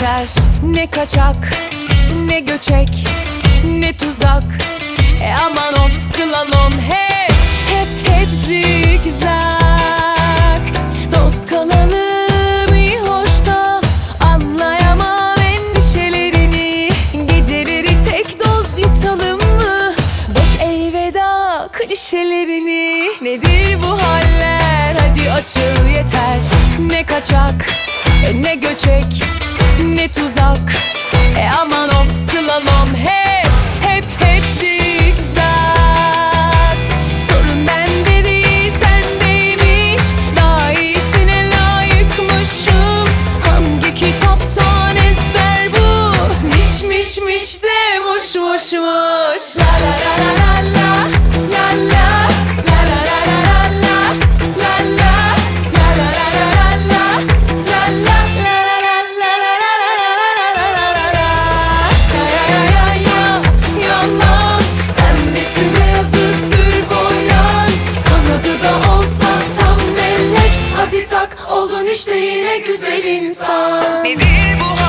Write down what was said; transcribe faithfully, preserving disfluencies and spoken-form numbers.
yeter. Ne kaçak, ne göçek, ne tuzak. E aman of slalom hep, hep hep zigzag. Dost kalalım iyi hoş da anlayamam endişelerini. Geceleri tek doz yutalım mı? Boş elveda klişelerini. Nedir bu haller? Hadi açıl yeter. Ne kaçak, ne göçek, ne tuzak. E aman of slalom hep, hep hep zigzag. Sorun bende değil sendeymiş. Daha iyisine layıkmışım. Hangi kitaptan ezber bu? Miş miş miş de muş muş muş. La la la la la la la. Oldun işte yine güzel insan. Nedir bu